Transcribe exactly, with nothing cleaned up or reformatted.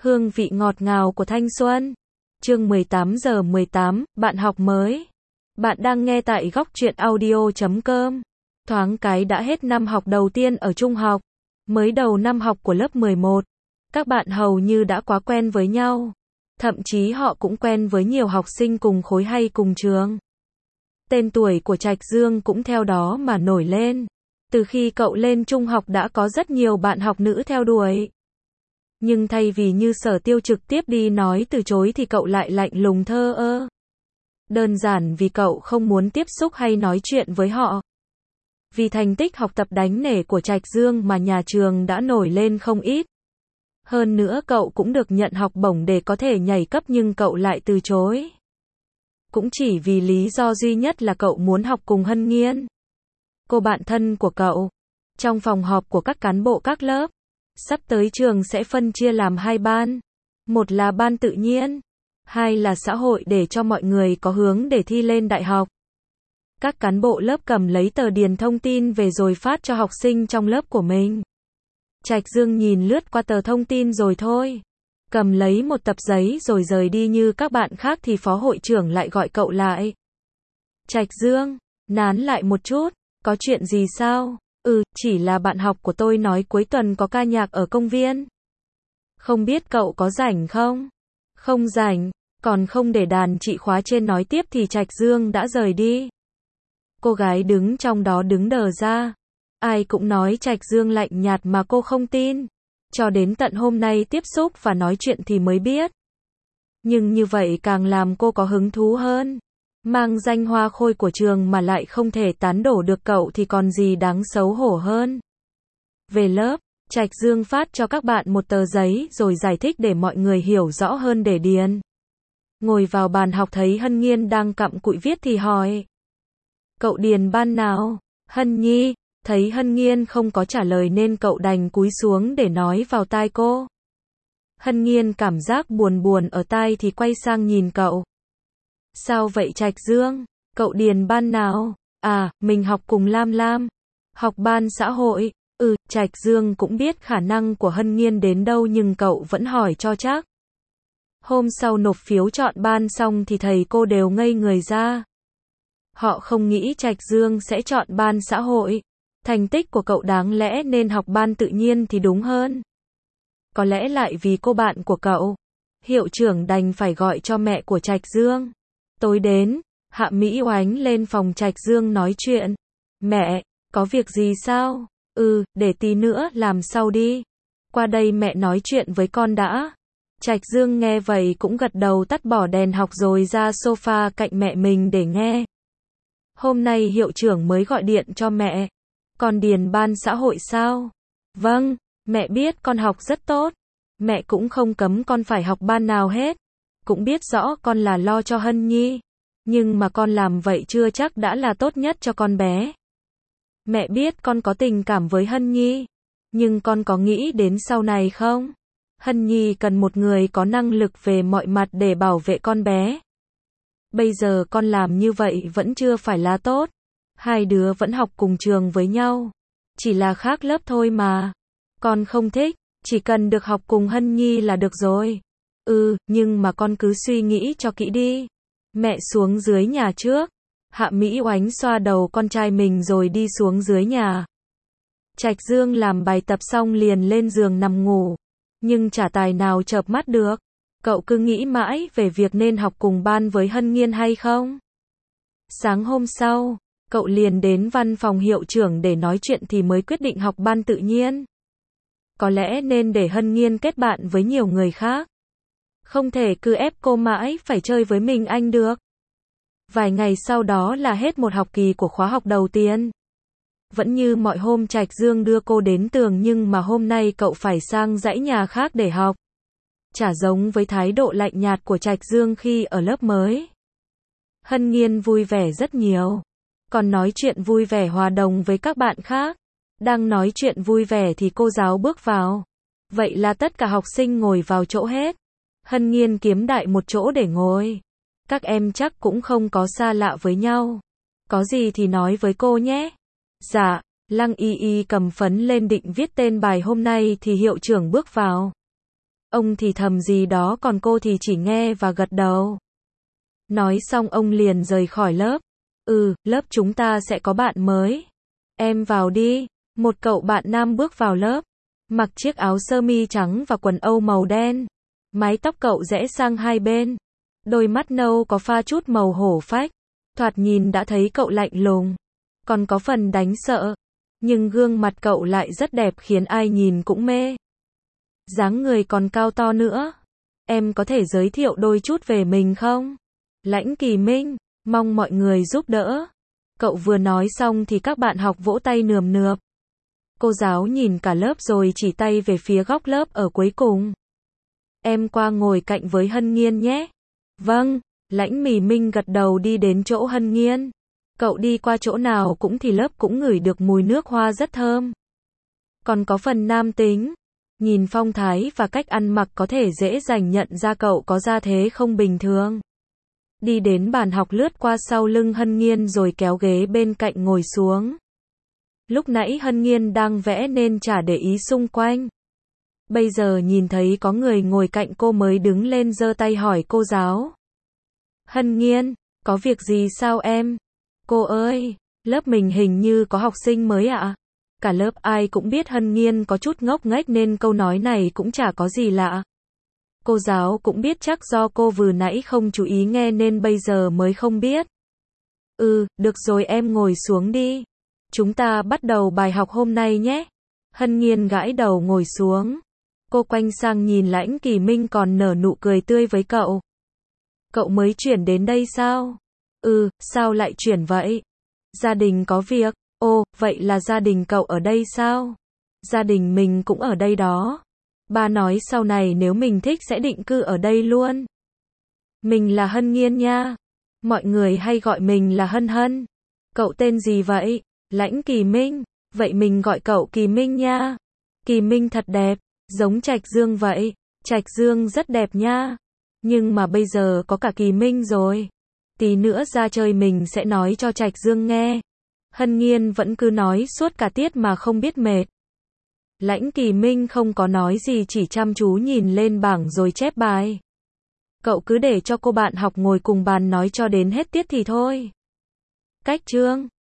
Hương vị ngọt ngào của thanh xuân. Chương mười tám giờ mười tám, bạn học mới. Bạn đang nghe tại góc truyện audio chấm com. Thoáng cái đã hết năm học đầu tiên ở trung học. Mới đầu năm học của lớp mười một. Các bạn hầu như đã quá quen với nhau. Thậm chí họ cũng quen với nhiều học sinh cùng khối hay cùng trường. Tên tuổi của Trạch Dương cũng theo đó mà nổi lên. Từ khi cậu lên trung học đã có rất nhiều bạn học nữ theo đuổi. Nhưng thay vì như Sở Tiêu trực tiếp đi nói từ chối thì cậu lại lạnh lùng thờ ơ. Đơn giản vì cậu không muốn tiếp xúc hay nói chuyện với họ. Vì thành tích học tập đánh nể của Trạch Dương mà nhà trường đã nổi lên không ít. Hơn nữa cậu cũng được nhận học bổng để có thể nhảy cấp nhưng cậu lại từ chối. Cũng chỉ vì lý do duy nhất là cậu muốn học cùng Hân Nghiên, cô bạn thân của cậu. Trong phòng họp của các cán bộ các lớp, sắp tới trường sẽ phân chia làm hai ban. Một là ban tự nhiên, hai là xã hội để cho mọi người có hướng để thi lên đại học. Các cán bộ lớp cầm lấy tờ điền thông tin về rồi phát cho học sinh trong lớp của mình. Trạch Dương nhìn lướt qua tờ thông tin rồi thôi. Cầm lấy một tập giấy rồi rời đi như các bạn khác thì phó hội trưởng lại gọi cậu lại. Trạch Dương, nán lại một chút, có chuyện gì sao? Ừ, chỉ là bạn học của tôi nói cuối tuần có ca nhạc ở công viên. Không biết cậu có rảnh không? Không rảnh, còn không để đàn chị khóa trên nói tiếp thì Trạch Dương đã rời đi. Cô gái đứng trong đó đứng đờ ra. Ai cũng nói Trạch Dương lạnh nhạt mà cô không tin. Cho đến tận hôm nay tiếp xúc và nói chuyện thì mới biết. Nhưng như vậy càng làm cô có hứng thú hơn. Mang danh hoa khôi của trường mà lại không thể tán đổ được cậu thì còn gì đáng xấu hổ hơn. Về lớp, Trạch Dương phát cho các bạn một tờ giấy rồi giải thích để mọi người hiểu rõ hơn để điền. Ngồi vào bàn học thấy Hân Nghiên đang cặm cụi viết thì hỏi. Cậu điền ban nào? Hân Nhi. Thấy Hân Nghiên không có trả lời nên cậu đành cúi xuống để nói vào tai cô. Hân Nghiên cảm giác buồn buồn ở tai thì quay sang nhìn cậu. Sao vậy Trạch Dương? Cậu điền ban nào? À, mình học cùng Lam Lam. Học ban xã hội. Ừ, Trạch Dương cũng biết khả năng của Hân Nghiên đến đâu nhưng cậu vẫn hỏi cho chắc. Hôm sau nộp phiếu chọn ban xong thì thầy cô đều ngây người ra. Họ không nghĩ Trạch Dương sẽ chọn ban xã hội. Thành tích của cậu đáng lẽ nên học ban tự nhiên thì đúng hơn. Có lẽ lại vì cô bạn của cậu. Hiệu trưởng đành phải gọi cho mẹ của Trạch Dương. Tối đến, Hạ Mỹ Oánh lên phòng Trạch Dương nói chuyện. Mẹ, có việc gì sao? Ừ, để tí nữa làm sau đi. Qua đây mẹ nói chuyện với con đã. Trạch Dương nghe vậy cũng gật đầu tắt bỏ đèn học rồi ra sofa cạnh mẹ mình để nghe. Hôm nay hiệu trưởng mới gọi điện cho mẹ. Con điền ban xã hội sao? Vâng, mẹ biết con học rất tốt. Mẹ cũng không cấm con phải học ban nào hết. Cũng biết rõ con là lo cho Hân Nhi. Nhưng mà con làm vậy chưa chắc đã là tốt nhất cho con bé. Mẹ biết con có tình cảm với Hân Nhi. Nhưng con có nghĩ đến sau này không? Hân Nhi cần một người có năng lực về mọi mặt để bảo vệ con bé. Bây giờ con làm như vậy vẫn chưa phải là tốt. Hai đứa vẫn học cùng trường với nhau. Chỉ là khác lớp thôi mà. Con không thích, chỉ cần được học cùng Hân Nhi là được rồi. Ừ, nhưng mà con cứ suy nghĩ cho kỹ đi. Mẹ xuống dưới nhà trước. Hạ Mỹ Oánh xoa đầu con trai mình rồi đi xuống dưới nhà. Trạch Dương làm bài tập xong liền lên giường nằm ngủ. Nhưng chả tài nào chợp mắt được. Cậu cứ nghĩ mãi về việc nên học cùng ban với Hân Nghiên hay không. Sáng hôm sau, cậu liền đến văn phòng hiệu trưởng để nói chuyện thì mới quyết định học ban tự nhiên. Có lẽ nên để Hân Nghiên kết bạn với nhiều người khác. Không thể cứ ép cô mãi phải chơi với mình anh được. Vài ngày sau đó là hết một học kỳ của khóa học đầu tiên. Vẫn như mọi hôm Trạch Dương đưa cô đến trường nhưng mà hôm nay cậu phải sang dãy nhà khác để học. Chả giống với thái độ lạnh nhạt của Trạch Dương khi ở lớp mới. Hân Nghiên vui vẻ rất nhiều. Còn nói chuyện vui vẻ hòa đồng với các bạn khác. Đang nói chuyện vui vẻ thì cô giáo bước vào. Vậy là tất cả học sinh ngồi vào chỗ hết. Hân Nghiên kiếm đại một chỗ để ngồi. Các em chắc cũng không có xa lạ với nhau. Có gì thì nói với cô nhé. Dạ, Lăng Y Y cầm phấn lên định viết tên bài hôm nay thì hiệu trưởng bước vào. Ông thì thầm gì đó còn cô thì chỉ nghe và gật đầu. Nói xong ông liền rời khỏi lớp. Ừ, lớp chúng ta sẽ có bạn mới. Em vào đi. Một cậu bạn nam bước vào lớp. Mặc chiếc áo sơ mi trắng và quần âu màu đen. Mái tóc cậu rẽ sang hai bên. Đôi mắt nâu có pha chút màu hổ phách. Thoạt nhìn đã thấy cậu lạnh lùng. Còn có phần đánh sợ. Nhưng gương mặt cậu lại rất đẹp khiến ai nhìn cũng mê. Dáng người còn cao to nữa. Em có thể giới thiệu đôi chút về mình không? Lãnh Kỳ Minh, mong mọi người giúp đỡ. Cậu vừa nói xong thì các bạn học vỗ tay nườm nượp. Cô giáo nhìn cả lớp rồi chỉ tay về phía góc lớp ở cuối cùng. Em qua ngồi cạnh với Hân Nghiên nhé. Vâng, Lãnh Mì Minh gật đầu đi đến chỗ Hân Nghiên. Cậu đi qua chỗ nào cũng thì lớp cũng ngửi được mùi nước hoa rất thơm. Còn có phần nam tính. Nhìn phong thái và cách ăn mặc có thể dễ dàng nhận ra cậu có gia thế không bình thường. Đi đến bàn học lướt qua sau lưng Hân Nghiên rồi kéo ghế bên cạnh ngồi xuống. Lúc nãy Hân Nghiên đang vẽ nên chả để ý xung quanh. Bây giờ nhìn thấy có người ngồi cạnh cô mới đứng lên giơ tay hỏi cô giáo. Hân Nghiên, có việc gì sao em? Cô ơi, lớp mình hình như có học sinh mới ạ. À? Cả lớp ai cũng biết Hân Nghiên có chút ngốc nghếch nên câu nói này cũng chả có gì lạ. Cô giáo cũng biết chắc do cô vừa nãy không chú ý nghe nên bây giờ mới không biết. Ừ, được rồi em ngồi xuống đi. Chúng ta bắt đầu bài học hôm nay nhé. Hân Nghiên gãi đầu ngồi xuống. Cô quay sang nhìn Lãnh Kỳ Minh còn nở nụ cười tươi với cậu. Cậu mới chuyển đến đây sao? Ừ, sao lại chuyển vậy? Gia đình có việc. Ồ, vậy là gia đình cậu ở đây sao? Gia đình mình cũng ở đây đó. Ba nói sau này nếu mình thích sẽ định cư ở đây luôn. Mình là Hân Nghiên nha. Mọi người hay gọi mình là Hân Hân. Cậu tên gì vậy? Lãnh Kỳ Minh. Vậy mình gọi cậu Kỳ Minh nha. Kỳ Minh thật đẹp, giống Trạch Dương vậy. Trạch Dương rất đẹp nha. Nhưng mà bây giờ có cả Kỳ Minh rồi. Tí nữa ra chơi mình sẽ nói cho Trạch Dương nghe. Hân Nghiên vẫn cứ nói suốt cả tiết mà không biết mệt. Lãnh Kỳ Minh không có nói gì chỉ chăm chú nhìn lên bảng rồi chép bài. Cậu cứ để cho cô bạn học ngồi cùng bàn nói cho đến hết tiết thì thôi. Cách chương